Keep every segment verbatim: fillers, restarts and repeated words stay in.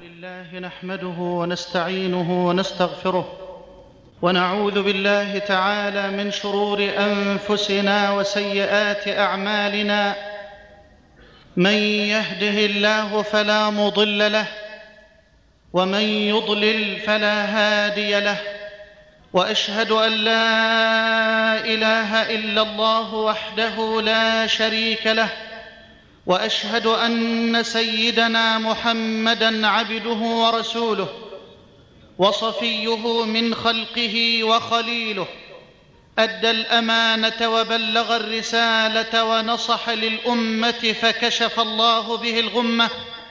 لله نحمده ونستعينه ونستغفره ونعوذ بالله تعالى من شرور أنفسنا وسيئات أعمالنا. من يهده الله فلا مضل له ومن يضلل فلا هادي له، وأشهد أن لا إله إلا الله وحده لا شريك له، وأشهد أن سيدنا محمدًا عبده ورسوله وصفيه من خلقه وخليله، أدى الأمانة وبلغ الرسالة ونصح للأمة فكشف الله به الغمة،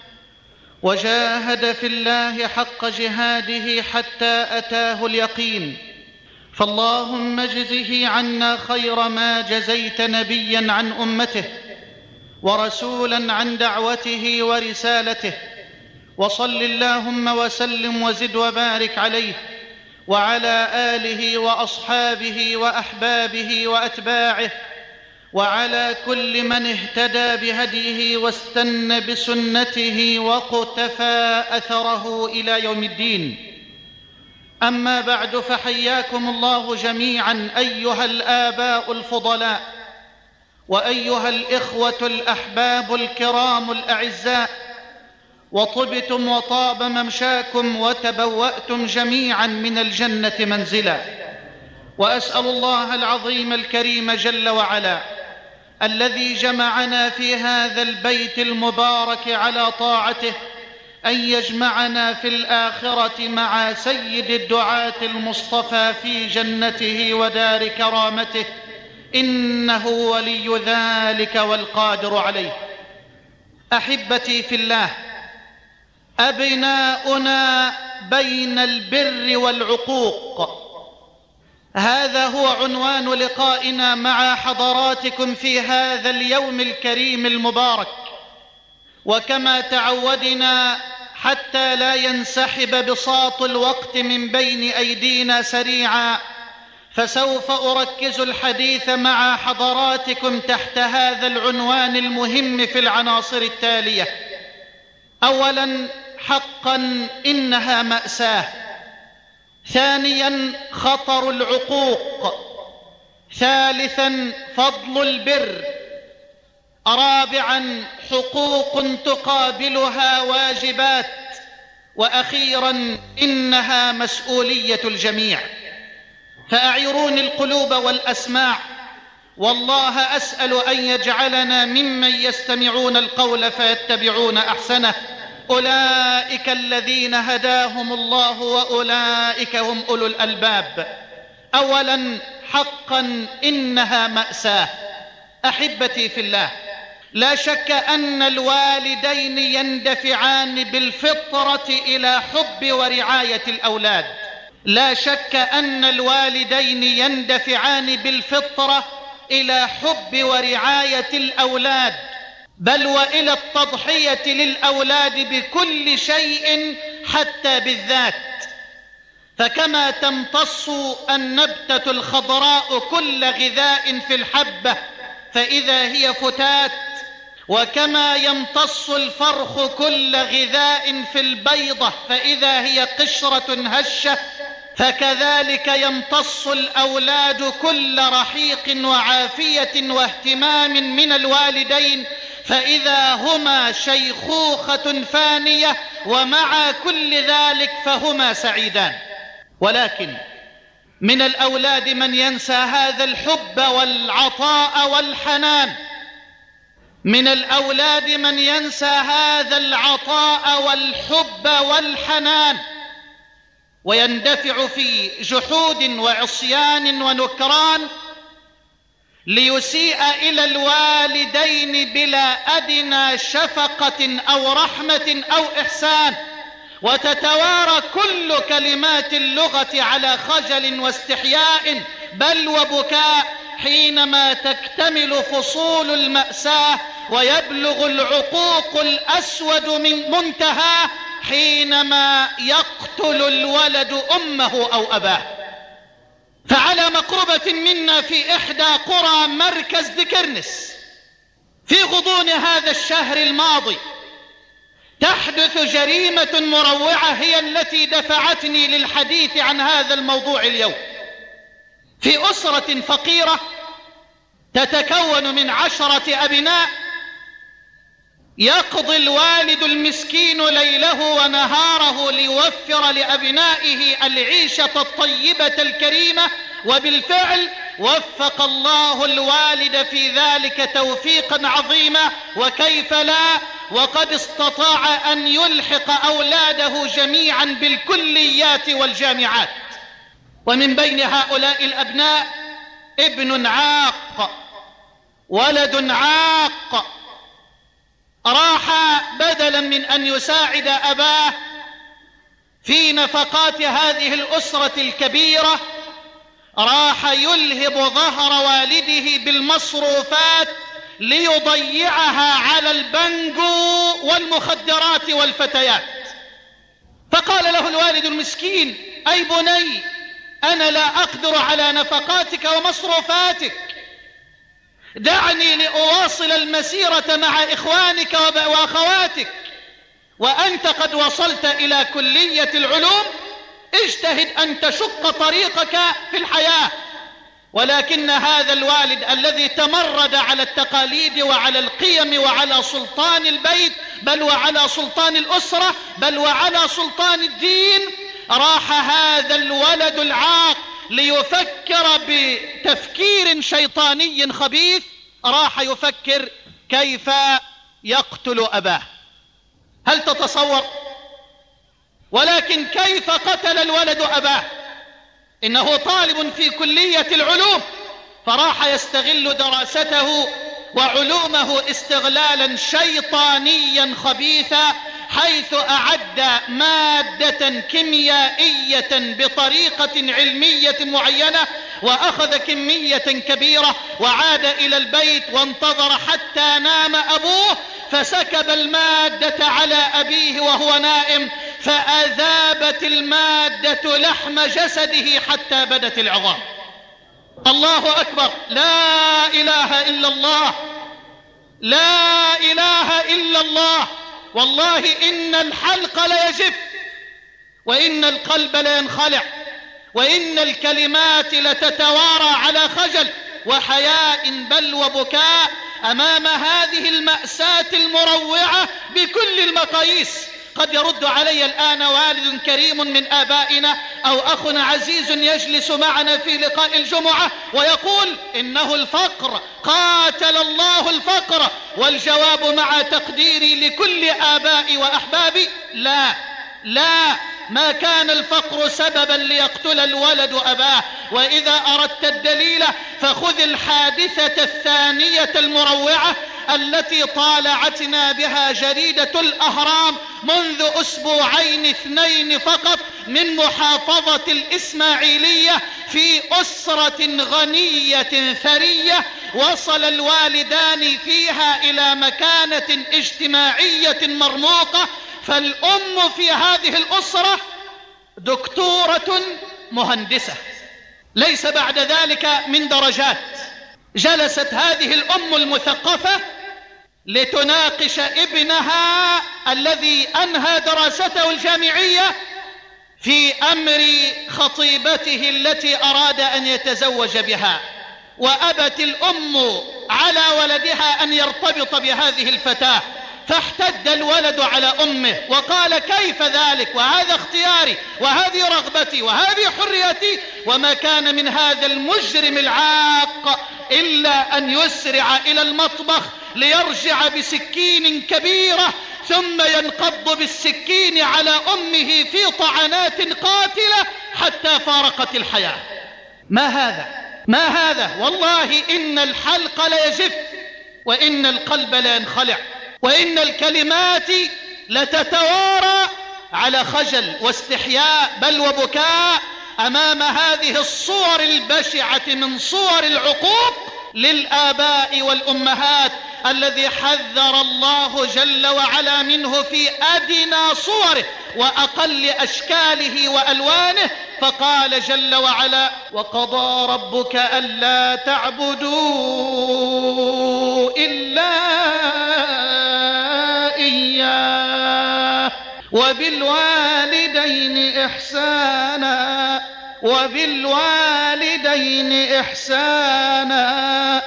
وجاهد في الله حق جهاده حتى أتاه اليقين. فاللهم اجزه عنا خير ما جزيت نبيًا عن أمته ورسولا عن دعوته ورسالته، وصل اللهم وسلم وزد وبارك عليه وعلى آله وأصحابه وأحبابه وأتباعه وعلى كل من اهتدى بهديه واستنى بسنته وقتفى أثره إلى يوم الدين. أما بعد، فحياكم الله جميعا أيها الآباء الفضلاء وأيها الإخوة الأحباب الكرام الأعزاء، وطبتم وطاب ممشاكم وتبوأتم جميعا من الجنة منزلا. وأسأل الله العظيم الكريم جل وعلا الذي جمعنا في هذا البيت المبارك على طاعته أن يجمعنا في الآخرة مع سيد الدعاة المصطفى في جنته ودار كرامته، إنه ولي ذلك والقادر عليه. أحبتي في الله، أبناؤنا بين البر والعقوق، هذا هو عنوان لقائنا مع حضراتكم في هذا اليوم الكريم المبارك. وكما تعودنا حتى لا ينسحب بساط الوقت من بين أيدينا سريعا، فسوف أركز الحديث مع حضراتكم تحت هذا العنوان المهم في العناصر التالية. أولا، حقا إنها مأساة. ثانيا، خطر العقوق. ثالثا، فضل البر. رابعا، حقوق تقابلها واجبات. وأخيرا، إنها مسؤولية الجميع. فأعيروني القلوب والأسماع، والله أسأل أن يجعلنا ممن يستمعون القول فيتبعون أحسنه. أولئك الذين هداهم الله وأولئك هم أولو الألباب. أولا، حقا إنها مأساة. أحبتي في الله، لا شك أن الوالدين يندفعان بالفطرة إلى حب ورعاية الأولاد. لا شك أن الوالدين يندفعان بالفطرة إلى حب ورعاية الأولاد، بل وإلى التضحية للأولاد بكل شيء حتى بالذات. فكما تمتص النبتة الخضراء كل غذاء في الحبة فإذا هي فتات، وكما يمتص الفرخ كل غذاء في البيضة فإذا هي قشرة هشة، فكذلك يمتص الأولاد كل رحيق وعافية واهتمام من الوالدين فإذا هما شيخوخة فانية، ومع كل ذلك فهما سعيدان. ولكن من الأولاد من ينسى هذا الحب والعطاء والحنان، من الأولاد من ينسى هذا العطاء والحب والحنان، ويندفع في جحود وعصيان ونكران ليسيء إلى الوالدين بلا أدنى شفقة أو رحمة أو إحسان، وتتوارى كل كلمات اللغة على خجل واستحياء بل وبكاء حينما تكتمل فصول المأساة ويبلغ العقوق الأسود من منتهى حينما يقتل الولد أمه أو أباه. فعلى مقربة منا في إحدى قرى مركز دكرنس في غضون هذا الشهر الماضي تحدث جريمة مروعة هي التي دفعتني للحديث عن هذا الموضوع اليوم. في أسرة فقيرة تتكون من عشرة أبناء، يقضي الوالد المسكين ليله ونهاره ليوفر لأبنائه العيشة الطيبة الكريمة، وبالفعل وفق الله الوالد في ذلك توفيقا عظيما، وكيف لا، وقد استطاع أن يلحق أولاده جميعا بالكليات والجامعات. ومن بين هؤلاء الأبناء ابن عاق، ولد عاق، راح بدلا من أن يساعد أباه في نفقات هذه الأسرة الكبيرة، راح يلهب ظهر والده بالمصروفات ليضيعها على البنجو والمخدرات والفتيات. فقال له الوالد المسكين: أي بني، أنا لا أقدر على نفقاتك ومصروفاتك، دعني لأواصل المسيرة مع إخوانك وأخواتك، وأنت قد وصلت إلى كلية العلوم، اجتهد أن تشق طريقك في الحياة. ولكن هذا الوالد الذي تمرد على التقاليد وعلى القيم وعلى سلطان البيت، بل وعلى سلطان الأسرة، بل وعلى سلطان الدين، راح هذا الولد العاق ليفكر بتفكير شيطاني خبيث، راح يفكر كيف يقتل أباه. هل تتصور؟ ولكن كيف قتل الولد أباه؟ إنه طالب في كلية العلوم، فراح يستغل دراسته وعلومه استغلالا شيطانيا خبيثا، حيث أعد مادة كيميائية بطريقة علمية معينة، وأخذ كمية كبيرة، وعاد إلى البيت وانتظر حتى نام أبوه، فسكب المادة على أبيه وهو نائم، فأذابت المادة لحم جسده حتى بدت العظام. الله أكبر، لا إله إلا الله، لا إله إلا الله. والله إن الحلق ليجف، وإن القلب لينخلع، وإن الكلمات لتتوارى على خجل وحياء بل وبكاء أمام هذه المأساة المروعة بكل المقاييس. قد يرد علي الآن والد كريم من آبائنا أو أخ عزيز يجلس معنا في لقاء الجمعة ويقول: إنه الفقر، قاتل الله الفقر. والجواب مع تقديري لكل آبائي وأحبابي: لا لا، ما كان الفقر سببا ليقتل الولد أباه. وإذا أردت الدليل فخذ الحادثة الثانية المروعة التي طالعتنا بها جريدة الأهرام منذ أسبوعين اثنين فقط، من محافظة الإسماعيلية، في أسرة غنية ثرية وصل الوالدان فيها إلى مكانة اجتماعية مرموقة، فالأم في هذه الأسرة دكتورة مهندسة، ليس بعد ذلك من درجات. جلست هذه الأم المثقفة لتناقش ابنها الذي أنهى دراسته الجامعية في أمر خطيبته التي أراد أن يتزوج بها، وأبت الأم على ولدها أن يرتبط بهذه الفتاة، فاحتد الولد على أمه وقال: كيف ذلك؟ وهذا اختياري، وهذه رغبتي، وهذه حريتي. وما كان من هذا المجرم العاق إلا أن يسرع إلى المطبخ ليرجع بسكين كبيرة، ثم ينقض بالسكين على أمه في طعنات قاتلة حتى فارقت الحياة. ما هذا؟ ما هذا؟ والله إن الحلق ليجف، وإن القلب لينخلع، وإن الكلمات لتتوارى على خجل واستحياء بل وبكاء أمام هذه الصور البشعة من صور العقوق للآباء والأمهات الذي حذر الله جل وعلا منه في أدنى صوره وأقل أشكاله وألوانه. فقال جل وعلا: وقضى ربك ألا تعبدوا إلا إياه وبالوالدين إحسانا وبالوالدين إحسانا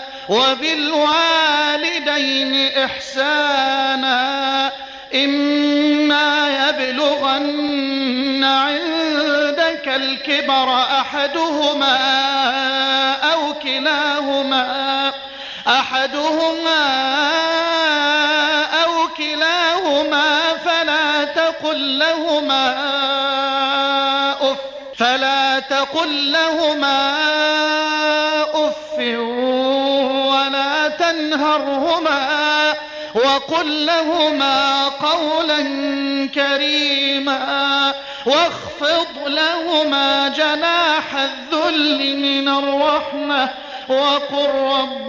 وبالوالدين إحسانا إما يبلغن عندك الكبر أحدهما أو كلاهما أحدهما أو كلاهما فلا تقل لهما أف فلا تقل لهما أف ولا تنهرهما وقل لهما قولا كريما واخفض لهما جناح الذل من الرحمة وقل رب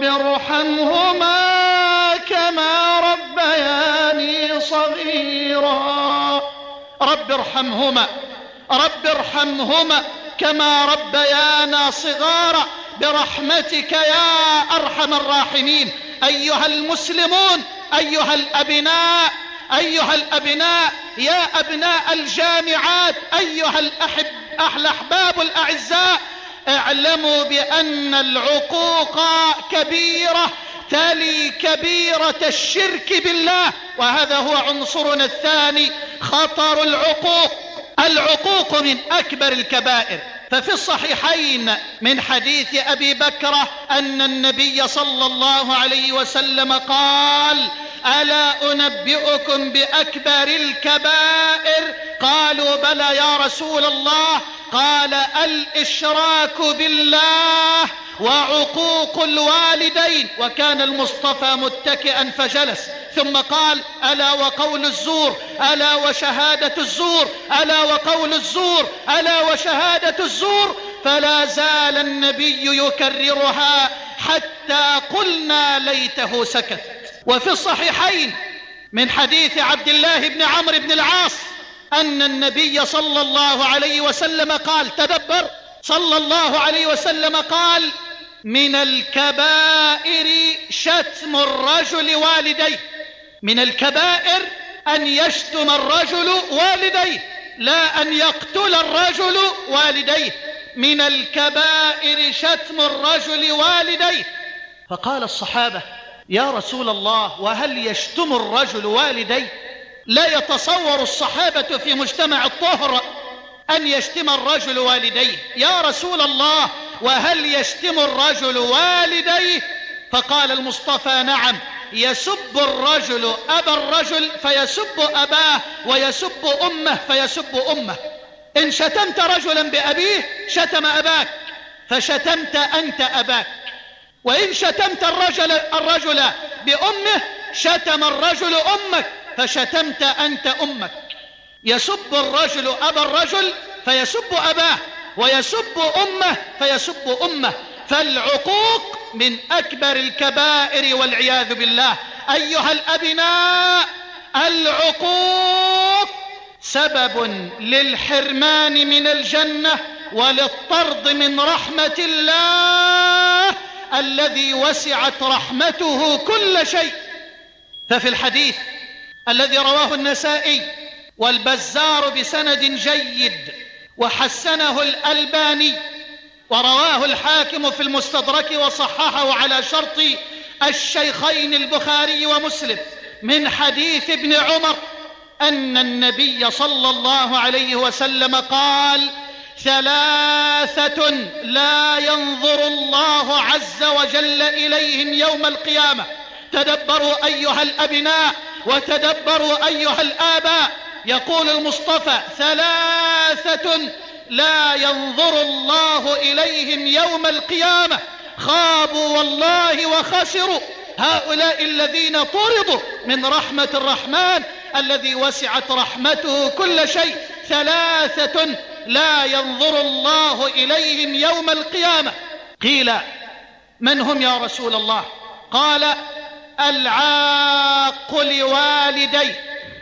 ارحمهما كما ربياني صغيرا. رب ارحمهما رب ارحمهما كما ربيانا صغارا برحمتك يا أرحم الراحمين. أيها المسلمون، أيها الأبناء أيها الأبناء يا أبناء الجامعات، أيها الأحب الأحباب الأعزاء، اعلموا بأن العقوق كبيرة تلي كبيرة الشرك بالله، وهذا هو عنصرنا الثاني، خطر العقوق. العقوق من أكبر الكبائر. ففي الصحيحين من حديث أبي بكرة أن النبي صلى الله عليه وسلم قال: ألا أنبئكم بأكبر الكبائر؟ قالوا: بلى يا رسول الله. قال: الإشراك بالله وعقوق الوالدين. وكان المصطفى متكئا فجلس، ثم قال: ألا وقول الزور، ألا وشهادة الزور، ألا وقول الزور، ألا وشهادة الزور. فلا زال النبي يكررها حتى قلنا ليته سكت. وفي الصحيحين من حديث عبد الله بن عمرو بن العاص أن النبي صلى الله عليه وسلم قال، تدبر، صلى الله عليه وسلم قال: من الكبائر شتم الرجل والديه. من الكبائر أن يشتم الرجل والديه، لا أن يقتل الرجل والديه. من الكبائر شتم الرجل والديه. فقال الصحابة: يا رسول الله، وهل يشتم الرجل والديه؟ لا يتصور الصحابة في مجتمع الطهر أن يشتم الرجل والديه. يا رسول الله، وهل يشتم الرجل والديه؟ فقال المصطفى: نعم، يسب الرجل أبا الرجل فيسب أباه، ويسب أمه فيسب أمه. إن شتمت رجلا بأبيه شتم أباك، فشتمت أنت أباك. وإن شتمت الرجل, الرجل بأمه شتم الرجل أمك، فشتمت أنت أمك. يسب الرجل أبا الرجل فيسب أباه، ويسب أمه فيسب أمه. فالعقوق من أكبر الكبائر والعياذ بالله. أيها الأبناء، العقوق سبب للحرمان من الجنة وللطرد من رحمة الله الذي وسعت رحمته كل شيء. ففي الحديث الذي رواه النسائي والبزار بسند جيد وحسنه الألباني، ورواه الحاكم في المستدرك وصححه على شرط الشيخين البخاري ومسلم، من حديث ابن عمر أن النبي صلى الله عليه وسلم قال: ثلاثة لا ينظر الله عز وجل إليهم يوم القيامة. تدبروا أيها الأبناء، وتدبروا أيها الآباء. يقول المصطفى: ثلاثة لا ينظر الله إليهم يوم القيامة، خابوا والله وخسروا. هؤلاء الذين طردوا من رحمة الرحمن الذي وسعت رحمته كل شيء. ثلاثة لا ينظر الله إليهم يوم القيامة. قيل: من هم يا رسول الله؟ قال: العاق لوالديه،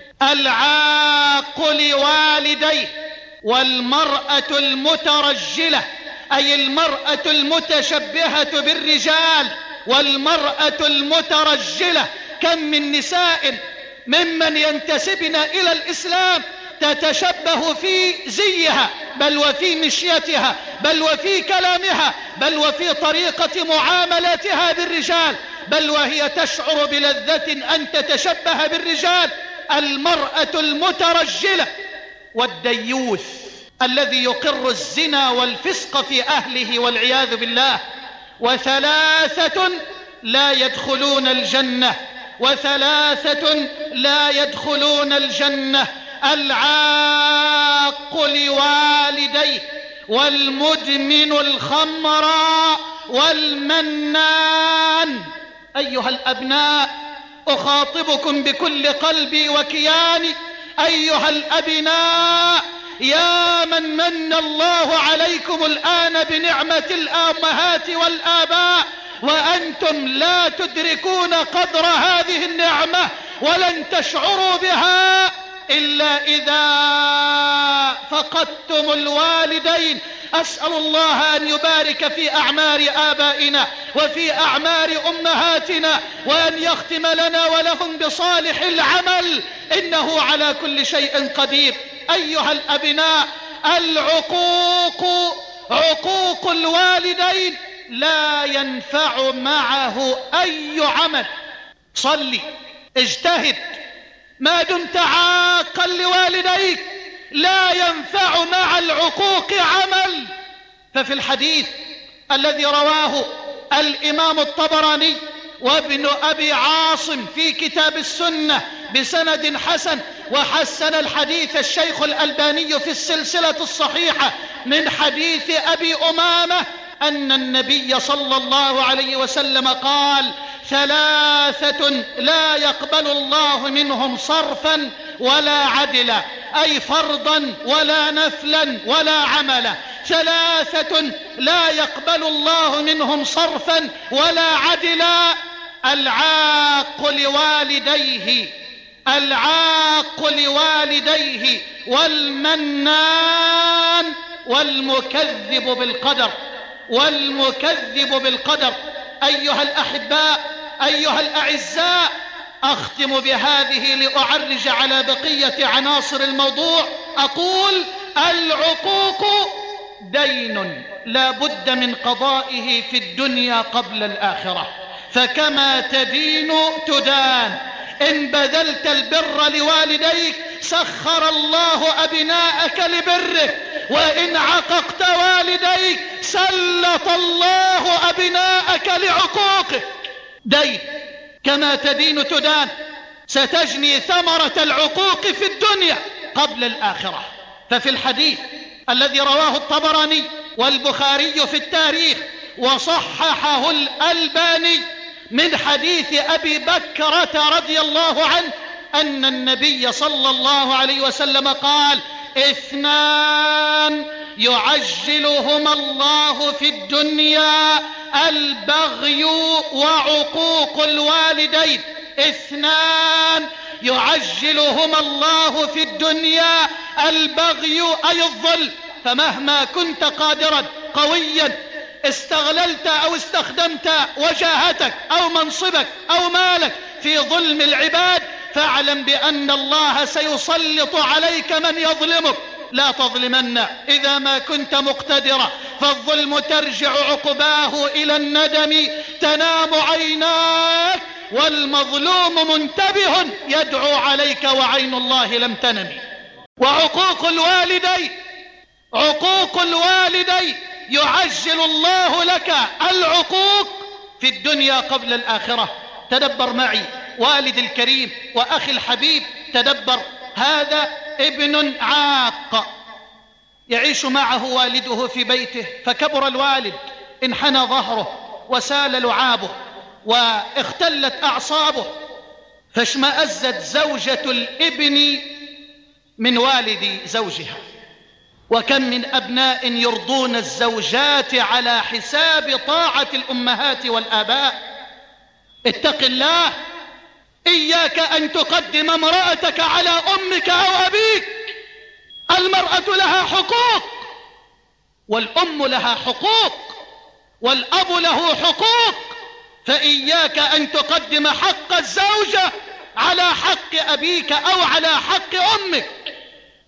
العاق لوالديه، والمرأة المترجلة، أي المرأة المتشبهة بالرجال، والمرأة المترجلة. كم من نساء ممن ينتسبن إلى الإسلام تتشبه في زيها، بل وفي مشيتها، بل وفي كلامها، بل وفي طريقة معاملتها بالرجال، بل وهي تشعر بلذة أن تتشبه بالرجال. المرأة المترجلة والديوث الذي يقر الزنا والفسق في أهله والعياذ بالله. وثلاثة لا يدخلون الجنة، وثلاثة لا يدخلون الجنة: العاق لوالديه، والمدمن الخمر، والمنان. أيها الأبناء، أخاطبكم بكل قلبي وكياني، أيها الأبناء، يا من من الله عليكم الآن بنعمة الأمهات والآباء وأنتم لا تدركون قدر هذه النعمة، ولن تشعروا بها إلا إذا فقدتم الوالدين. أسأل الله أن يبارك في أعمار آبائنا وفي أعمار أمهاتنا، وأن يختم لنا ولهم بصالح العمل، إنه على كل شيء قدير. أيها الأبناء، العقوق، عقوق الوالدين لا ينفع معه أي عمل. صلي، اجتهد، ما دمت عاقا لوالديك لا ينفع مع العقوق عمل. ففي الحديث الذي رواه الإمام الطبراني وابن أبي عاصم في كتاب السنة بسند حسن، وحسن الحديث الشيخ الألباني في السلسلة الصحيحة من حديث أبي أمامة أن النبي صلى الله عليه وسلم قال: ثلاثة لا يقبل الله منهم صرفا ولا عدلا، أي فرضا ولا نفلا ولا عملا. ثلاثة لا يقبل الله منهم صرفا ولا عدلا: العاق لوالديه، العاق لوالديه، والمنان، والمكذب بالقدر، والمكذب بالقدر. أيها الأحباء، أيها الأعزاء، أختم بهذه لأعرج على بقية عناصر الموضوع. أقول: العقوق دين لا بد من قضائه في الدنيا قبل الآخرة، فكما تدين تدان. إن بذلت البر لوالديك سخر الله أبناءك لبره، وإن عققت والديك سلط الله أبناءك لعقوقه. دين، كما تدين تدان. ستجني ثمرة العقوق في الدنيا قبل الآخرة. ففي الحديث الذي رواه الطبراني والبخاري في التاريخ وصححه الألباني من حديث أبي بكرة رضي الله عنه أن النبي صلى الله عليه وسلم قال: اثنان يعجلهما الله في الدنيا: البغي وعقوق الوالدين. اثنان يعجلهما الله في الدنيا: البغي أي الظلم. فمهما كنت قادرا قويا استغللت أو استخدمت وجاهتك أو منصبك أو مالك في ظلم العباد، فاعلم بأن الله سيسلط عليك من يظلمك. لا تظلمن إذا ما كنت مقتدرا، فالظلم ترجع عقباه إلى الندم. تنام عيناك والمظلوم منتبه يدعو عليك وعين الله لم تنم. وعقوق الوالدين، عقوق الوالدين يعجل الله لك العقوق في الدنيا قبل الآخرة. تدبر معي والد الكريم وأخي الحبيب، تدبر. هذا ابن عاق يعيش معه والده في بيته، فكبر الوالد، انحنى ظهره وسال لعابه واختلت أعصابه، فاشمأزت زوجة الابن من والد زوجها. وكم من أبناء يرضون الزوجات على حساب طاعة الأمهات والآباء. اتق الله، إياك أن تقدم امرأتك على أمك أو أبيك. المرأة لها حقوق، والأم لها حقوق، والأب له حقوق، فإياك أن تقدم حق الزوجة على حق أبيك أو على حق أمك.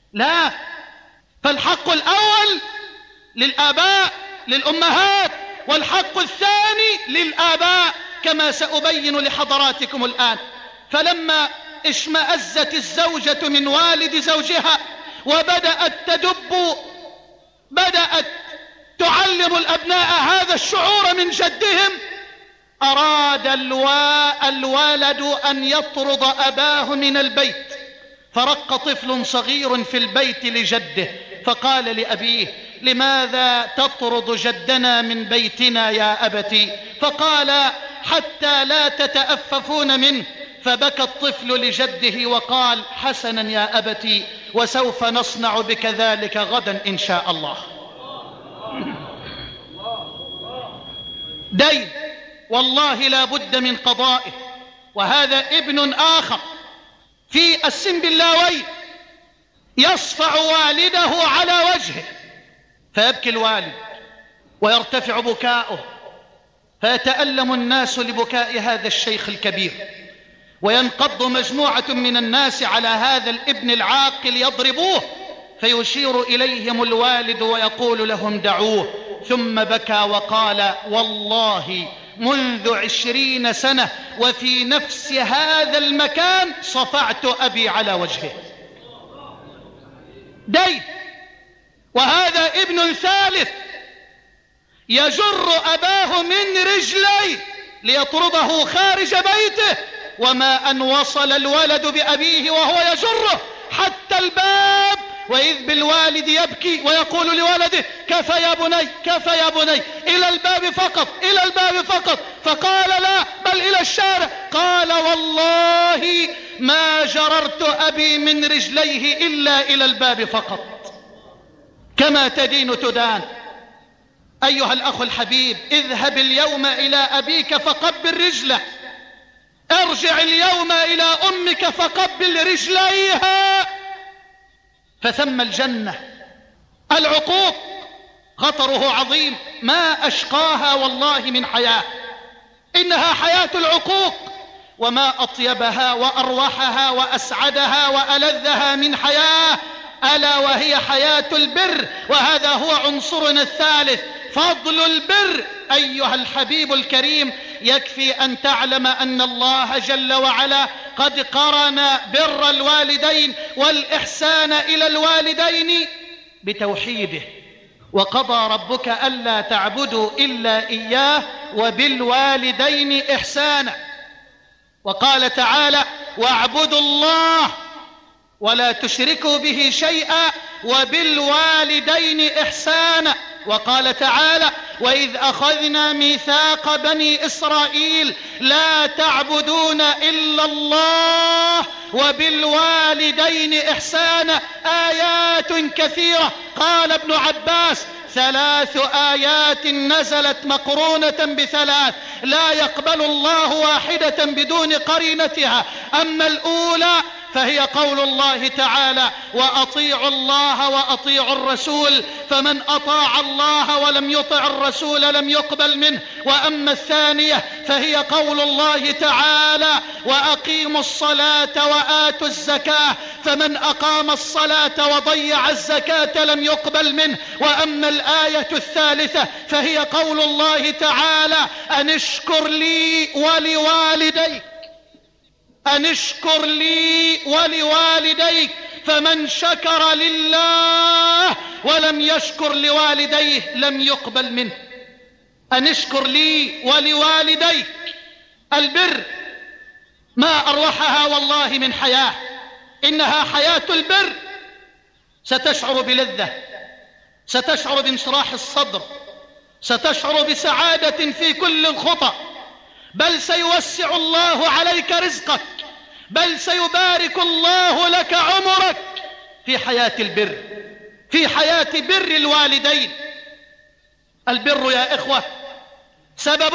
لا، فالحق الأول للآباء للأمهات، والحق الثاني للآباء كما سأبين لحضراتكم الآن. فلما اشمأزت الزوجة من والد زوجها وبدأت تدب، بدأت تعلم الأبناء هذا الشعور من جدهم، أراد الولد أن يطرد أباه من البيت، فرق طفل صغير في البيت لجده فقال لأبيه: لماذا تطرد جدنا من بيتنا يا أبتي؟ فقال: حتى لا تتأففون منه. فبكى الطفل لجده وقال: حسنا يا أبتي، وسوف نصنع بك ذلك غدا إن شاء الله. دين والله لا بد من قضائه. وهذا ابن آخر في السنبلاوي يصفع والده على وجهه فيبكي الوالد ويرتفع بكاؤه، فيتألم الناس لبكاء هذا الشيخ الكبير، وينقض مجموعة من الناس على هذا الابن العاقل يضربوه، فيشير إليهم الوالد ويقول لهم: دعوه. ثم بكى وقال: والله منذ عشرين سنة وفي نفس هذا المكان صفعت أبي على وجهه. دين. وهذا ابن ثالث يجر أباه من رجليه ليطرده خارج بيته، وما أن وصل الولد بأبيه وهو يجره حتى الباب، وإذ بالوالد يبكي ويقول لولده: كفى يا بني، كفى يا بني، إلى الباب فقط، إلى الباب فقط. فقال: لا، بل إلى الشارع. قال: والله ما جررت أبي من رجليه إلا إلى الباب فقط. كما تدين تدان. أيها الأخ الحبيب، اذهب اليوم إلى أبيك فقبل رجله، ارجع اليوم إلى أمك فقبل رجليها، فثم الجنة. العقوق خطره عظيم، ما أشقاها والله من حياة. إنها حياة العقوق، وما أطيبها وأروحها وأسعدها وألذها من حياة، ألا وهي حياة البر. وهذا هو عنصرنا الثالث، فضل البر. أيها الحبيب الكريم، يكفي أن تعلم أن الله جل وعلا قد قرن بر الوالدين والإحسان إلى الوالدين بتوحيده. وقضى ربك ألا تعبدوا إلا إياه وبالوالدين إحسانا. وقال تعالى: واعبدوا الله ولا تشركوا به شيئا وبالوالدين إحسانا. وقال تعالى: وإذ أخذنا ميثاق بني إسرائيل لا تعبدون إلا الله وبالوالدين إحسانا. آيات كثيرة. قال ابن عباس: ثلاث آيات نزلت مقرونة بثلاث، لا يقبل الله واحدة بدون قرينتها. أما الأولى فهي قول الله تعالى: وأطيعوا الله وأطيعوا الرسول، فمن أطاع الله ولم يطع الرسول لم يقبل منه. وأما الثانية فهي قول الله تعالى: وأقيموا الصلاة وآتوا الزكاة، فمن أقام الصلاة وضيع الزكاة لم يقبل منه. وأما الآية الثالثة فهي قول الله تعالى: أن اشكر لي ولوالديك، أن اشكر لي ولوالديك، فمن شكر لله ولم يشكر لوالديه لم يقبل منه. أن اشكر لي ولوالديك. البر ما أروحها والله من حياة، إنها حياة البر. ستشعر بلذة، ستشعر بانشراح الصدر، ستشعر بسعادة في كل الخطى، بل سيوسع الله عليك رزقك، بل سيبارك الله لك عمرك في حياة البر، في حياة بر الوالدين. البر يا إخوة سبب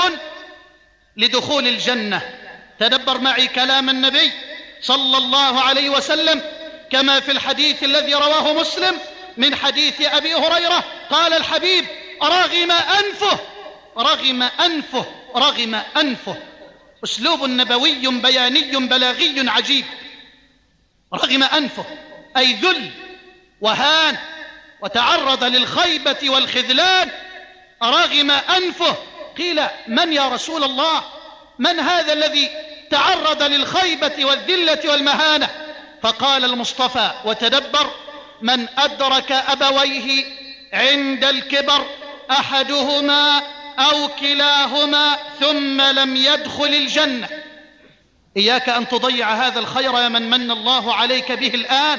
لدخول الجنة. تدبر معي كلام النبي صلى الله عليه وسلم كما في الحديث الذي رواه مسلم من حديث أبي هريرة. قال الحبيب: رغم أنفه، رغم أنفه، رغم أنفه. أسلوب نبوي بياني بلاغي عجيب. رغم أنفه أي ذل وهان وتعرض للخيبة والخذلان، رغم أنفه. قيل: من يا رسول الله؟ من هذا الذي تعرض للخيبة والذلة والمهانة؟ فقال المصطفى، وتدبر: من أدرك أبويه عند الكبر أحدهما أو كلاهما ثم لم يدخل الجنة. إياك أن تضيع هذا الخير يا من من الله عليك به الآن.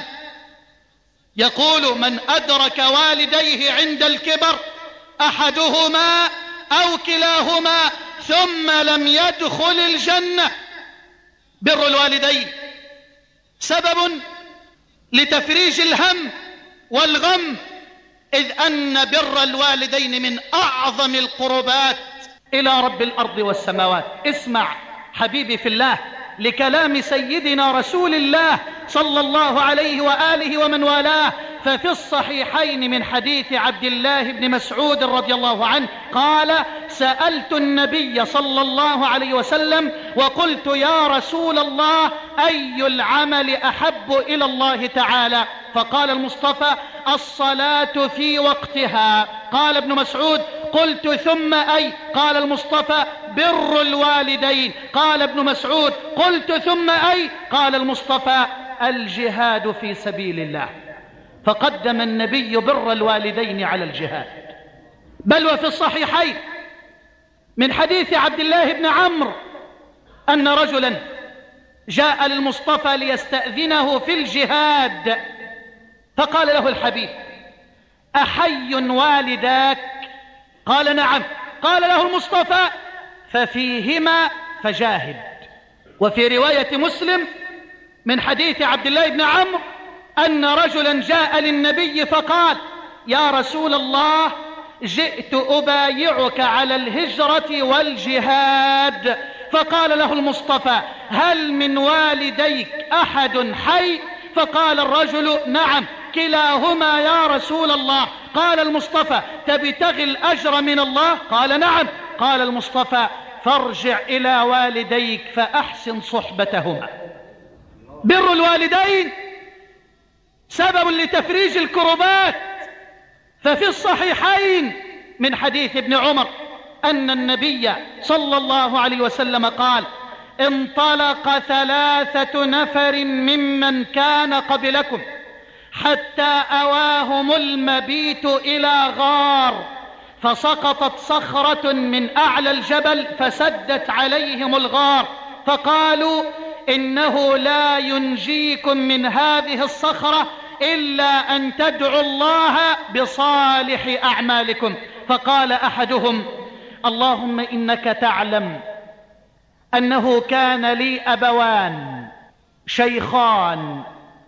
يقول: من أدرك والديه عند الكبر أحدهما أو كلاهما ثم لم يدخل الجنة. بر الوالدين سبب لتفريج الهم والغم، إذ أن بر الوالدين من أعظم القربات إلى رب الأرض والسماوات. اسمع حبيبي في الله لكلام سيدنا رسول الله صلى الله عليه وآله ومن والاه، ففي الصحيحين من حديث عبد الله بن مسعود رضي الله عنه قال: سألت النبي صلى الله عليه وسلم وقلت: يا رسول الله، أي العمل أحب إلى الله تعالى؟ فقال المصطفى: الصلاة في وقتها. قال ابن مسعود: قلت: ثم أي؟ قال المصطفى: بر الوالدين. قال ابن مسعود: قلت: ثم أي؟ قال المصطفى: الجهاد في سبيل الله. فقدم النبي بر الوالدين على الجهاد. بل وفي الصحيحين من حديث عبد الله بن عمرو أن رجلا جاء للمصطفى ليستأذنه في الجهاد، فقال له الحبيب: أحي والداك؟ قال: نعم. قال له المصطفى: ففيهما فجاهد. وفي رواية مسلم من حديث عبد الله بن عمرو أن رجلا جاء للنبي فقال: يا رسول الله، جئت أبايعك على الهجرة والجهاد. فقال له المصطفى: هل من والديك أحد حي؟ فقال الرجل: نعم كلاهما يا رسول الله. قال المصطفى: تبتغي الأجر من الله؟ قال: نعم. قال المصطفى: فارجع إلى والديك فأحسن صحبتهما. بر الوالدين سبب لتفريج الكربات. ففي الصحيحين من حديث ابن عمر أن النبي صلى الله عليه وسلم قال: انطلق ثلاثة نفر ممن كان قبلكم حتى أواهم المبيت إلى غار، فسقطت صخرة من أعلى الجبل فسدت عليهم الغار، فقالوا: إنه لا ينجيكم من هذه الصخرة إلا أن تدعوا الله بصالح أعمالكم. فقال أحدهم: اللهم إنك تعلم أنه كان لي أبوان شيخان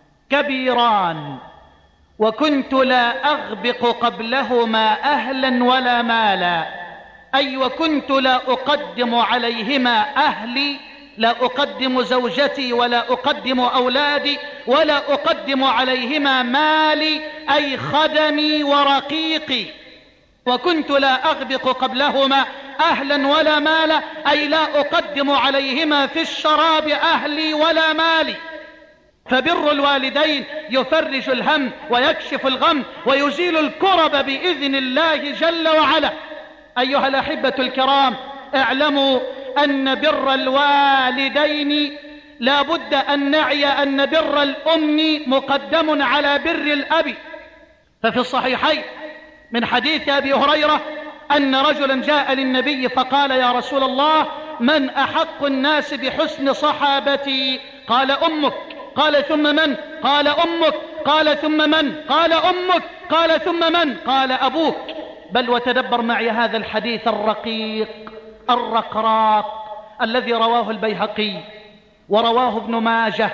كبيران، وكنت لا أغبق قبلهما أهلا ولا مالا، أي وكنت لا أقدم عليهما أهلي، لا أقدم زوجتي ولا أقدم أولادي ولا أقدم عليهما مالي، أي خدمي ورقيقي، وكنت لا أغبق قبلهما أهلا ولا مالا، أي لا أقدم عليهما في الشراب أهلي ولا مالي. فبر الوالدين يفرج الهم ويكشف الغم ويزيل الكرب بإذن الله جل وعلا. أيها الأحبة الكرام، اعلموا أن بر الوالدين لا بد أن نعي أن بر الأم مقدم على بر الأب. ففي الصحيحين من حديث أبي هريرة أن رجلا جاء للنبي فقال: يا رسول الله، من أحق الناس بحسن صحابتي؟ قال: أمك. قال: ثم من؟ قال: أمك. قال: ثم من؟ قال: أمك. قال: ثم من؟ قال: أبوك. بل وتدبر معي هذا الحديث الرقيق الرقراق الذي رواه البيهقي ورواه ابن ماجه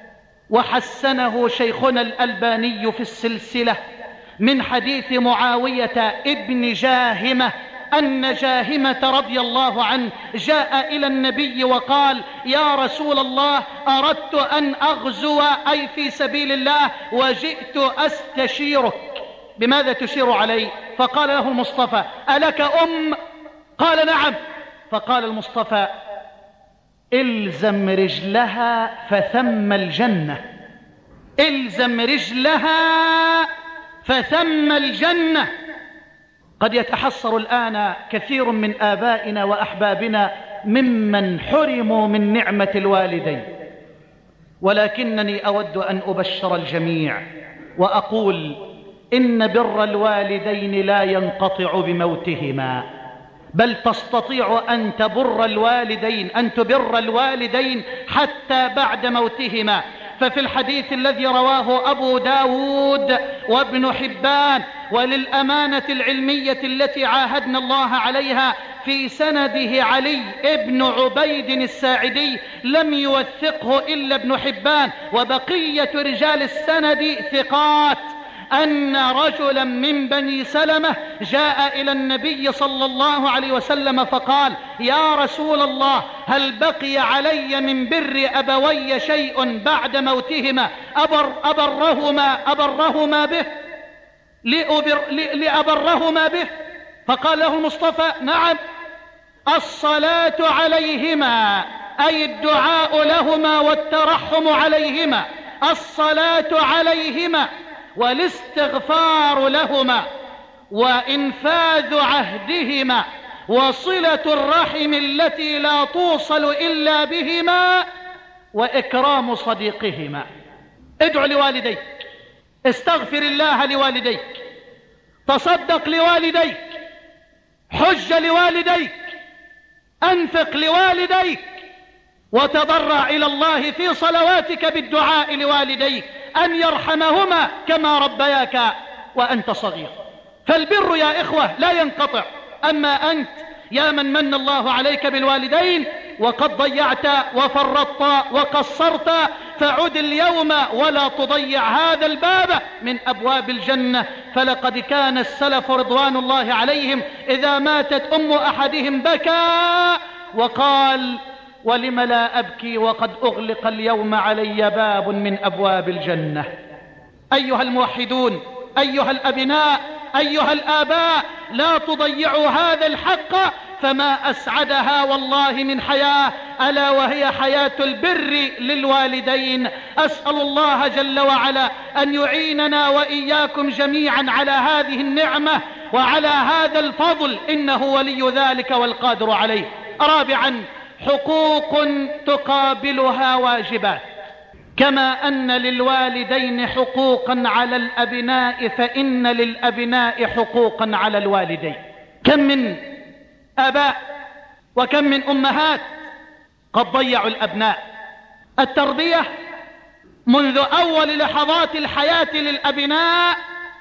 وحسنه شيخنا الألباني في السلسلة من حديث معاوية ابن جاهمة أن جاهمة رضي الله عنه جاء إلى النبي وقال: يا رسول الله، أردت أن أغزو أي في سبيل الله وجئت أستشيرك. بماذا تشير علي؟ فقال له المصطفى: ألك أم؟ قال: نعم. فقال المصطفى: إلزم رجلها فثم الجنة. إلزم رجلها فثم الجنة. قد يتحسر الآن كثير من آبائنا وأحبابنا ممن حرموا من نعمة الوالدين، ولكنني أود أن أبشر الجميع وأقول إن بر الوالدين لا ينقطع بموتهما، بل تستطيع أن تبر الوالدين أن تبر الوالدين حتى بعد موتهما. ففي الحديث الذي رواه أبو داود وابن حبان، وللأمانة العلمية التي عاهدنا الله عليها في سنده علي ابن عبيد الساعدي لم يوثقه إلا ابن حبان، وبقية رجال السند ثقات، أن رجلا من بني سلمة جاء إلى النبي صلى الله عليه وسلم فقال: يا رسول الله، هل بقي علي من بر أبوي شيء بعد موتهما أبر أبرهما, أبرهما به لأبر لأبرهما به؟ فقال له المصطفى: نعم، الصلاة عليهما، أي الدعاء لهما والترحم عليهما، الصلاة عليهما والاستغفار لهما وإنفاذ عهدهما وصلة الرحم التي لا توصل إلا بهما وإكرام صديقهما. ادع لوالديك، استغفر الله لوالديك، تصدق لوالديك، حج لوالديك، أنفق لوالديك، وتضرع إلى الله في صلواتك بالدعاء لوالديك أن يرحمهما كما ربياك وأنت صغير. فالبر يا إخوة لا ينقطع. أما أنت يا من من الله عليك بالوالدين وقد ضيعت وفرطت وقصرت، فعد اليوم ولا تضيع هذا الباب من أبواب الجنة. فلقد كان السلف رضوان الله عليهم إذا ماتت أم أحدهم بكى وقال: ولم لا أبكي وقد أغلق اليوم علي باب من أبواب الجنة. أيها الموحدون، أيها الأبناء، أيها الآباء، لا تضيعوا هذا الحق، فما أسعدها والله من حياة، ألا وهي حياة البر للوالدين. أسأل الله جل وعلا أن يعيننا وإياكم جميعا على هذه النعمة وعلى هذا الفضل، إنه ولي ذلك والقادر عليه. رابعا، حقوق تقابلها واجبات. كما أن للوالدين حقوقا على الأبناء، فإن للأبناء حقوقا على الوالدين. كم من آباء وكم من أمهات قد ضيعوا الأبناء. التربية منذ أول لحظات الحياة للأبناء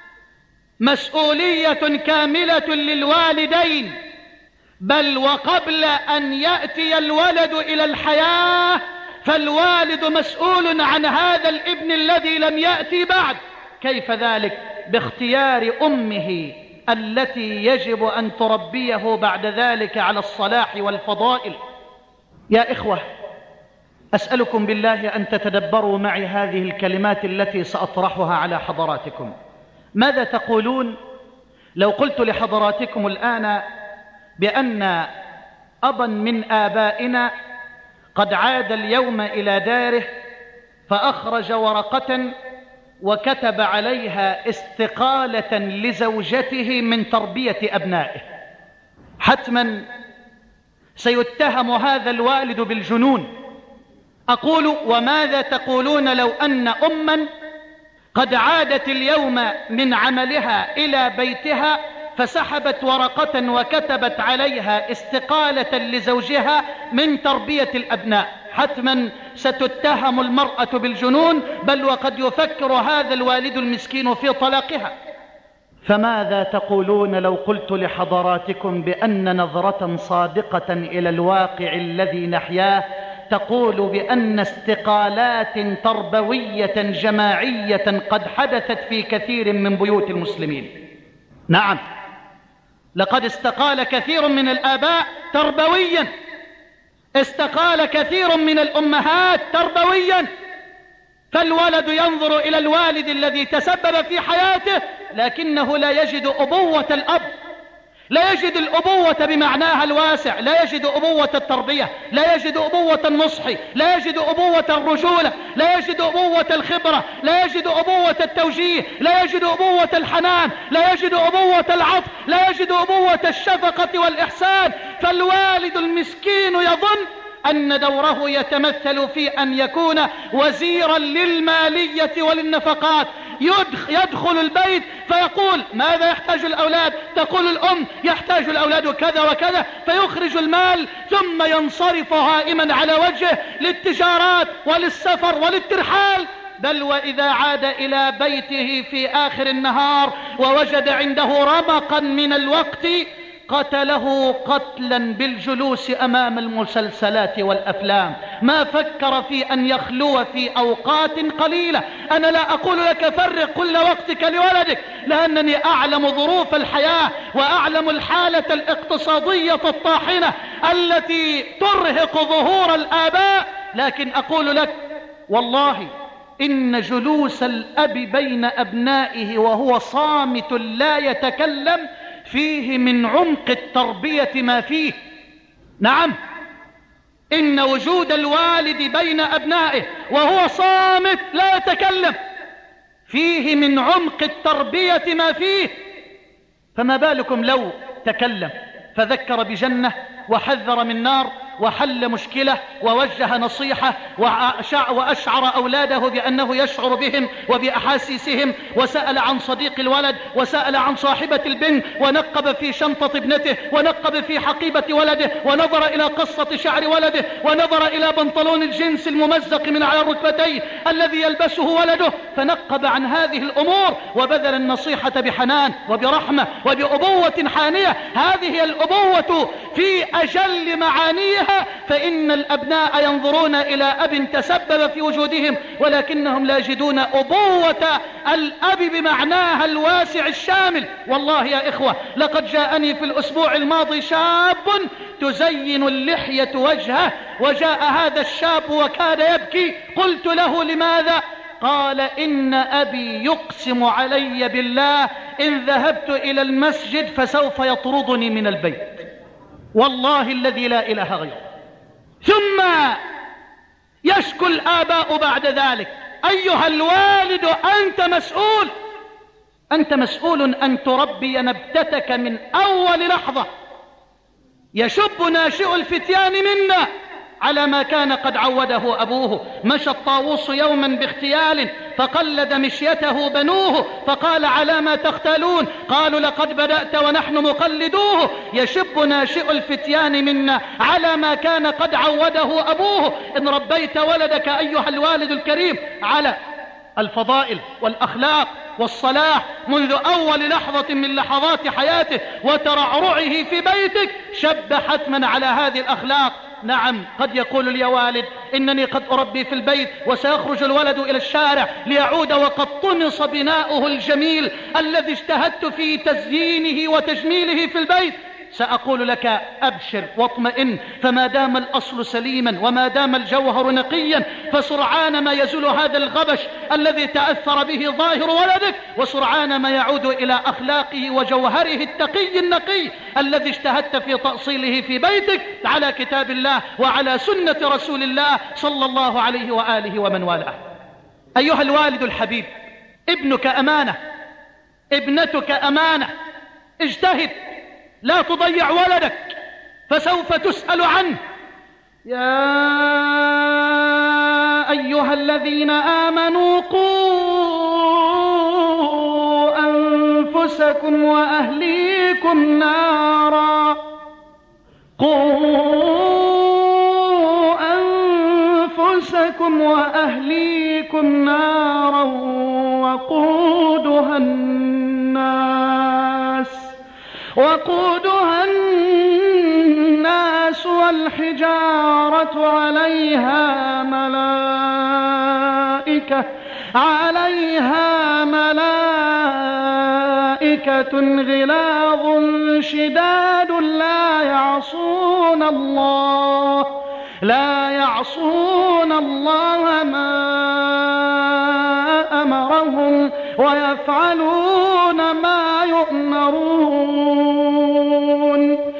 مسؤولية كاملة للوالدين، بل وقبل أن يأتي الولد إلى الحياة فالوالد مسؤول عن هذا الابن الذي لم يأتي بعد. كيف ذلك؟ باختيار أمه التي يجب أن تربيه بعد ذلك على الصلاح والفضائل. يا إخوة، أسألكم بالله أن تتدبروا معي هذه الكلمات التي سأطرحها على حضراتكم. ماذا تقولون لو قلت لحضراتكم الآن بأن أبا من آبائنا قد عاد اليوم إلى داره فأخرج ورقة وكتب عليها استقالة لزوجته من تربية أبنائه؟ حتما سيتهم هذا الوالد بالجنون. أقول: وماذا تقولون لو أن أما قد عادت اليوم من عملها إلى بيتها فسحبت ورقة وكتبت عليها استقالة لزوجها من تربية الأبناء؟ حتما ستتهم المرأة بالجنون، بل وقد يفكر هذا الوالد المسكين في طلاقها. فماذا تقولون لو قلت لحضراتكم بأن نظرة صادقة إلى الواقع الذي نحياه تقول بأن استقالات تربوية جماعية قد حدثت في كثير من بيوت المسلمين؟ نعم، لقد استقال كثير من الآباء تربويا، استقال كثير من الأمهات تربويا. فالولد ينظر إلى الوالد الذي تسبب في حياته لكنه لا يجد أبوة الأب، لا يجد الأبوة بمعناها الواسع، لا يجد أبوة التربية، لا يجد أبوة النصح، لا يجد أبوة الرجولة، لا يجد أبوة الخبرة، لا يجد أبوة التوجيه، لا يجد أبوة الحنان، لا يجد أبوة العطف، لا يجد أبوة الشفقة والإحسان. فالوالد المسكين يظن أن دوره يتمثل في أن يكون وزيرا للمالية وللنفقات. يدخل البيت فيقول ماذا يحتاج الأولاد؟ تقول الأم يحتاج الأولاد كذا وكذا، فيخرج المال ثم ينصرف هائما على وجهه للتجارات وللسفر وللترحال. بل وإذا عاد إلى بيته في آخر النهار ووجد عنده رمقا من الوقت قتله قتلا بالجلوس أمام المسلسلات والأفلام، ما فكر في أن يخلو في أوقات قليلة. أنا لا أقول لك فرق كل وقتك لولدك، لأنني أعلم ظروف الحياة وأعلم الحالة الاقتصادية الطاحنة التي ترهق ظهور الآباء، لكن أقول لك والله إن جلوس الأب بين أبنائه وهو صامت لا يتكلم فيه من عمق التربية ما فيه. نعم، إن وجود الوالد بين أبنائه وهو صامت لا يتكلم فيه من عمق التربية ما فيه، فما بالكم لو تكلم فذكر بجنة وحذر من نار وحل مشكلة ووجه نصيحة وأشعر أولاده بأنه يشعر بهم وبأحاسيسهم، وسأل عن صديق الولد وسأل عن صاحبة البنت، ونقب في شنطة ابنته ونقب في حقيبة ولده، ونظر إلى قصة شعر ولده، ونظر إلى بنطلون الجنس الممزق من على الركبتين الذي يلبسه ولده، فنقب عن هذه الأمور وبذل النصيحة بحنان وبرحمة وبأبوة حانية. هذه الأبوة في أجل معانيها، فإن الأبناء ينظرون إلى أب تسبب في وجودهم ولكنهم لا يجدون أبوة الأب بمعناها الواسع الشامل. والله يا إخوة لقد جاءني في الأسبوع الماضي شاب تزين اللحية وجهه، وجاء هذا الشاب وكاد يبكي. قلت له لماذا؟ قال إن أبي يقسم علي بالله إن ذهبت إلى المسجد فسوف يطردني من البيت، والله الذي لا إله غيره. ثم يشكو الآباء بعد ذلك. أيها الوالد أنت مسؤول، أنت مسؤول أن تربي نبتتك من أول لحظة. يشب ناشئ الفتيان منا على ما كان قد عوده أبوه. مشى الطاووس يوما باختيال فقلد مشيته بنوه، فقال على ما تختالون؟ قالوا لقد بدأت ونحن مقلدوه. يشب ناشئ الفتيان منا على ما كان قد عوده أبوه. إن ربيت ولدك أيها الوالد الكريم على الفضائل والأخلاق والصلاح منذ أول لحظة من لحظات حياته وترعرعه في بيتك، شب حتما على هذه الأخلاق. نعم، قد يقول لي والد إنني قد أربي في البيت وسيخرج الولد إلى الشارع ليعود وقد طمس بناؤه الجميل الذي اجتهدت في تزيينه وتجميله في البيت. سأقول لك أبشر واطمئن، فما دام الأصل سليما وما دام الجوهر نقيا فسرعان ما يزول هذا الغبش الذي تأثر به ظاهر ولدك، وسرعان ما يعود إلى أخلاقه وجوهره التقي النقي الذي اجتهدت في تأصيله في بيتك على كتاب الله وعلى سنة رسول الله صلى الله عليه وآله ومن والاه. أيها الوالد الحبيب، ابنك أمانة، ابنتك أمانة، اجتهد، لا تضيع ولدك فسوف تسأل عنه. يا أيها الذين آمنوا قوا أنفسكم وأهليكم نارا قوا أنفسكم وأهليكم نارا وقودها الناس وقودها الناس والحجارة عليها ملائكة عليها ملائكة غلاظ شداد لا يعصون الله لا يعصون الله ما أمرهم ويفعلون ما يؤمرون.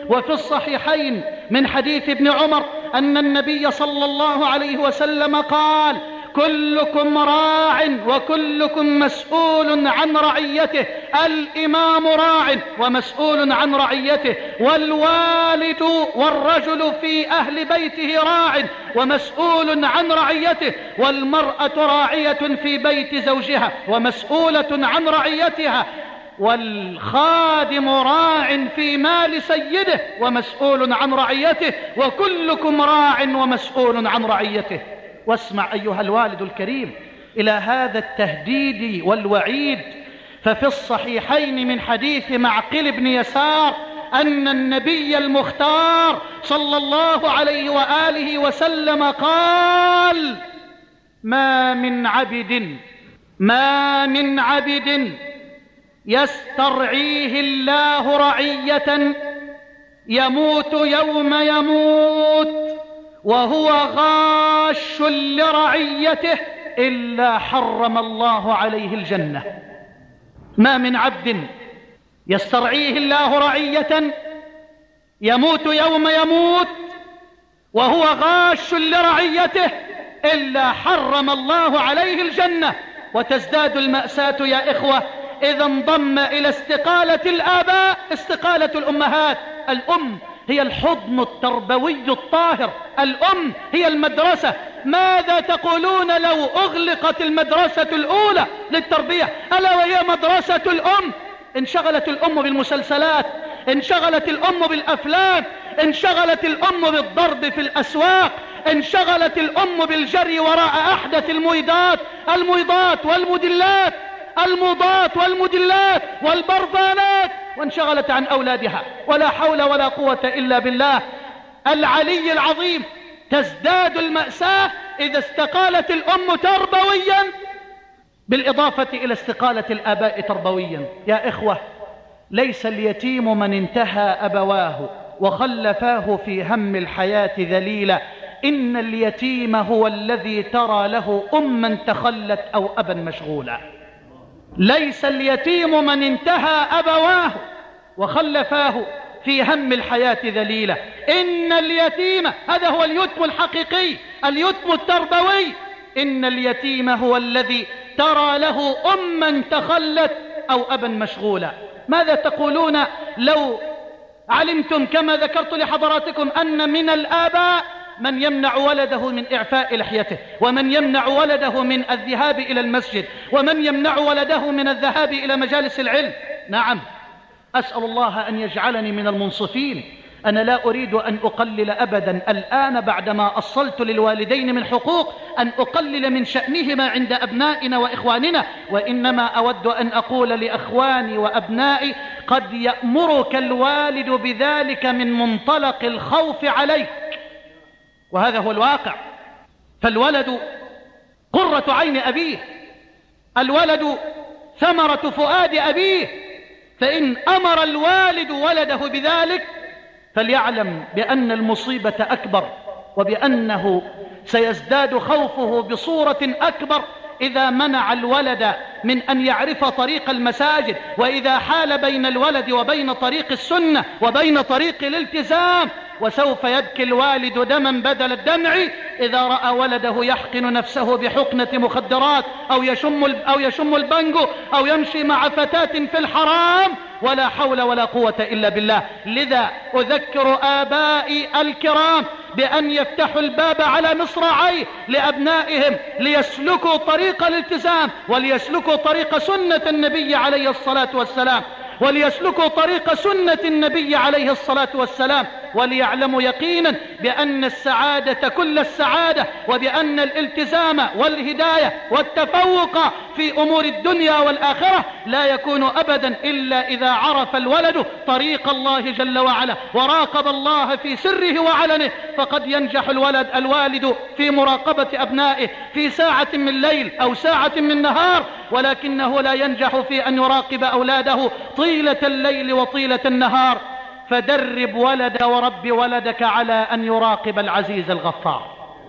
وفي الصحيحين من حديث ابن عمر أن النبي صلى الله عليه وسلم قال: كلكم راع وكلكم مسؤول عن رعيته، الإمام راع ومسؤول عن رعيته، والوالد والرجل في أهل بيته راع ومسؤول عن رعيته، والمرأة راعية في بيت زوجها ومسؤولة عن رعيتها، والخادم راع في مال سيده ومسؤول عن رعيته، وكلكم راع ومسؤول عن رعيته. واسمع أيها الوالد الكريم إلى هذا التهديد والوعيد، ففي الصحيحين من حديث معقل بن يسار أن النبي المختار صلى الله عليه وآله وسلم قال: ما من عبد ما من عبد يسترعيه الله رعية يموت يوم يموت وهو غاش لرعيته إلا حرم الله عليه الجنة. ما من عبد يسترعيه الله رعية يموت يوم يموت وهو غاش لرعيته إلا حرم الله عليه الجنة. وتزداد المأساة يا إخوة إذا انضم إلى استقالة الآباء استقالة الأمهات. الأم هي الحضن التربوي الطاهر، الأم هي المدرسة. ماذا تقولون لو أغلقت المدرسة الأولى للتربية ألا وهي مدرسة الأم؟ انشغلت الأم بالمسلسلات، انشغلت الأم بالأفلام، انشغلت الأم بالضرب في الأسواق، انشغلت الأم بالجري وراء أحدث المويدات المويضات والموديلات الموضات والموديلات والبرفانات، وانشغلت عن أولادها. ولا حول ولا قوة إلا بالله العلي العظيم. تزداد المأساة إذا استقالت الأم تربويا بالإضافة إلى استقالة الآباء تربويا. يا إخوة، ليس اليتيم من انتهى أبواه وخلفاه في هم الحياة ذليلا، إن اليتيم هو الذي ترى له أما تخلت أو أبا مشغولا. ليس اليتيم من انتهى أبواه وخلفاه في هم الحياة ذليلة، إن اليتيم، هذا هو اليتم الحقيقي، اليتم التربوي، إن اليتيم هو الذي ترى له أما تخلت أو أبا مشغولا. ماذا تقولون لو علمتم كما ذكرت لحضراتكم أن من الآباء من يمنع ولده من إعفاء لحيته، ومن يمنع ولده من الذهاب إلى المسجد، ومن يمنع ولده من الذهاب إلى مجالس العلم؟ نعم، أسأل الله أن يجعلني من المنصفين. أنا لا أريد أن أقلل أبدا الآن بعدما أصلت للوالدين من حقوق أن أقلل من شأنهما عند أبنائنا وإخواننا، وإنما أود أن أقول لأخواني وأبنائي: قد يأمرك الوالد بذلك من منطلق الخوف عليك، وهذا هو الواقع. فالولد قرة عين أبيه، الولد ثمرة فؤاد أبيه، فإن أمر الوالد ولده بذلك فليعلم بأن المصيبة أكبر، وبأنه سيزداد خوفه بصورة أكبر إذا منع الولد من أن يعرف طريق المساجد، وإذا حال بين الولد وبين طريق السنة وبين طريق الالتزام. وسوف يبكي الوالد دما بدل الدمع إذا رأى ولده يحقن نفسه بحقنة مخدرات أو يشم أو يشم البنجو أو يمشي مع فتاة في الحرام، ولا حول ولا قوة إلا بالله. لذا أذكر آبائي الكرام بأن يفتحوا الباب على مصراعيه لأبنائهم ليسلكوا طريق الالتزام، وليسلكوا طريق سنة النبي عليه الصلاة والسلام، وليسلكوا طريق سنة النبي عليه الصلاة والسلام، وليعلموا يقينا بأن السعادة كل السعادة، وبأن الالتزام والهداية والتفوق في أمور الدنيا والآخرة لا يكون أبدا إلا إذا عرف الولد طريق الله جل وعلا وراقب الله في سره وعلنه. فقد ينجح الولد الوالد في مراقبة أبنائه في ساعة من ليل أو ساعة من نهار، ولكنه لا ينجح في أن يراقب أولاده طيلة الليل وطيلة النهار. فدرب ولد ورب ولدك على أن يراقب العزيز الغفار.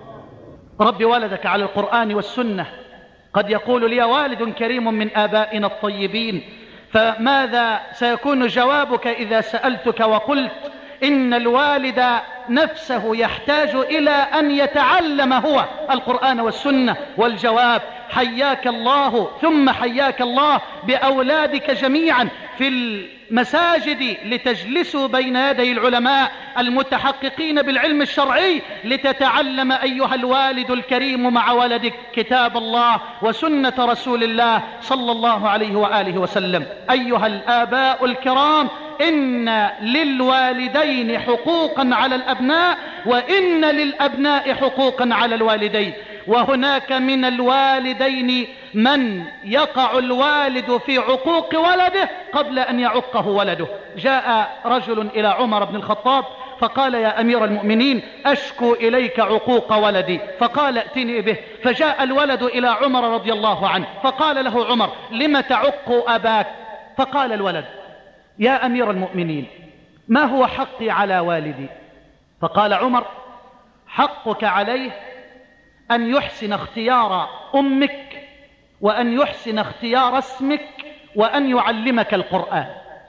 رب ولدك على القرآن والسنة. قد يقول لي والد كريم من آبائنا الطيبين: فماذا سيكون جوابك إذا سألتك وقلت إن الوالد نفسه يحتاج إلى أن يتعلم هو القرآن والسنة. والجواب: حياك الله ثم حياك الله بأولادك جميعا في المساجد لتجلسوا بين يدي العلماء المتحققين بالعلم الشرعي، لتتعلم أيها الوالد الكريم مع ولدك كتاب الله وسنة رسول الله صلى الله عليه وآله وسلم. أيها الآباء الكرام، إن للوالدين حقوقا على الأبناء، وإن للأبناء حقوقا على الوالدين. وهناك من الوالدين من يقع الوالد في عقوق ولده قبل أن يعقه ولده. جاء رجل إلى عمر بن الخطاب فقال: يا أمير المؤمنين، أشكو إليك عقوق ولدي. فقال: ائتني به. فجاء الولد إلى عمر رضي الله عنه فقال له عمر: لم تعق أباك؟ فقال الولد: يا أمير المؤمنين، ما هو حقي على والدي؟ فقال عمر: حقك عليه أن يحسن اختيار أمك، وأن يحسن اختيار اسمك، وأن يعلمك القرآن.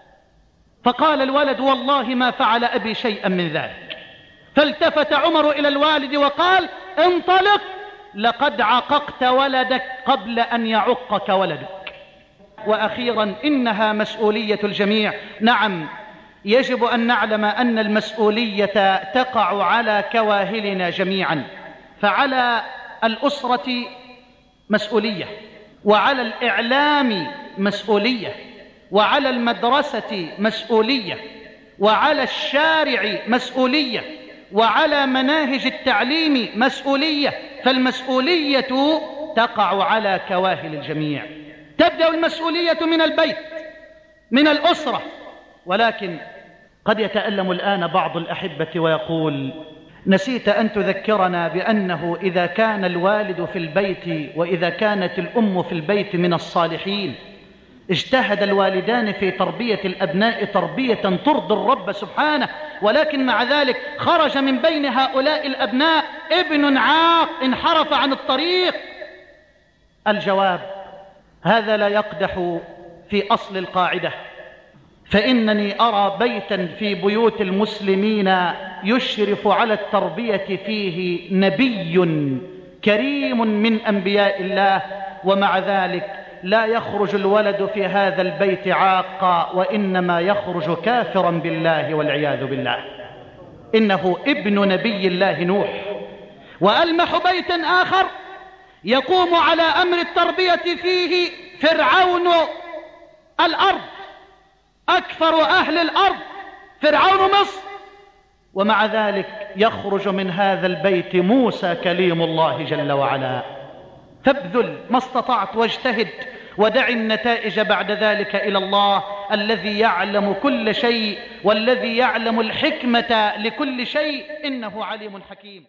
فقال الولد: والله ما فعل أبي شيئا من ذلك. فالتفت عمر إلى الوالد وقال: انطلق، لقد عققت ولدك قبل أن يعقك ولدك. وأخيرا، إنها مسؤولية الجميع. نعم، يجب أن نعلم أن المسؤولية تقع على كواهلنا جميعا. فعلى الأسرة مسؤولية، وعلى الإعلام مسؤولية، وعلى المدرسة مسؤولية، وعلى الشارع مسؤولية، وعلى مناهج التعليم مسؤولية. فالمسؤولية تقع على كواهل الجميع. تبدأ المسؤولية من البيت، من الأسرة. ولكن قد يتألم الآن بعض الأحبة ويقول: نسيت أن تذكرنا بأنه إذا كان الوالد في البيت وإذا كانت الأم في البيت من الصالحين، اجتهد الوالدان في تربية الأبناء تربية ترضي الرب سبحانه، ولكن مع ذلك خرج من بين هؤلاء الأبناء ابن عاق انحرف عن الطريق. الجواب: هذا لا يقدح في أصل القاعدة، فإنني أرى بيتا في بيوت المسلمين يشرف على التربية فيه نبي كريم من أنبياء الله، ومع ذلك لا يخرج الولد في هذا البيت عاقا، وإنما يخرج كافرا بالله والعياذ بالله. إنه ابن نبي الله نوح. وألمح بيت آخر يقوم على أمر التربية فيه فرعون الأرض، أكثر أهل الأرض، فرعون مصر، ومع ذلك يخرج من هذا البيت موسى كليم الله جل وعلا. فابذل ما استطعت واجتهد، ودع النتائج بعد ذلك إلى الله الذي يعلم كل شيء، والذي يعلم الحكمة لكل شيء، إنه عليم حكيم.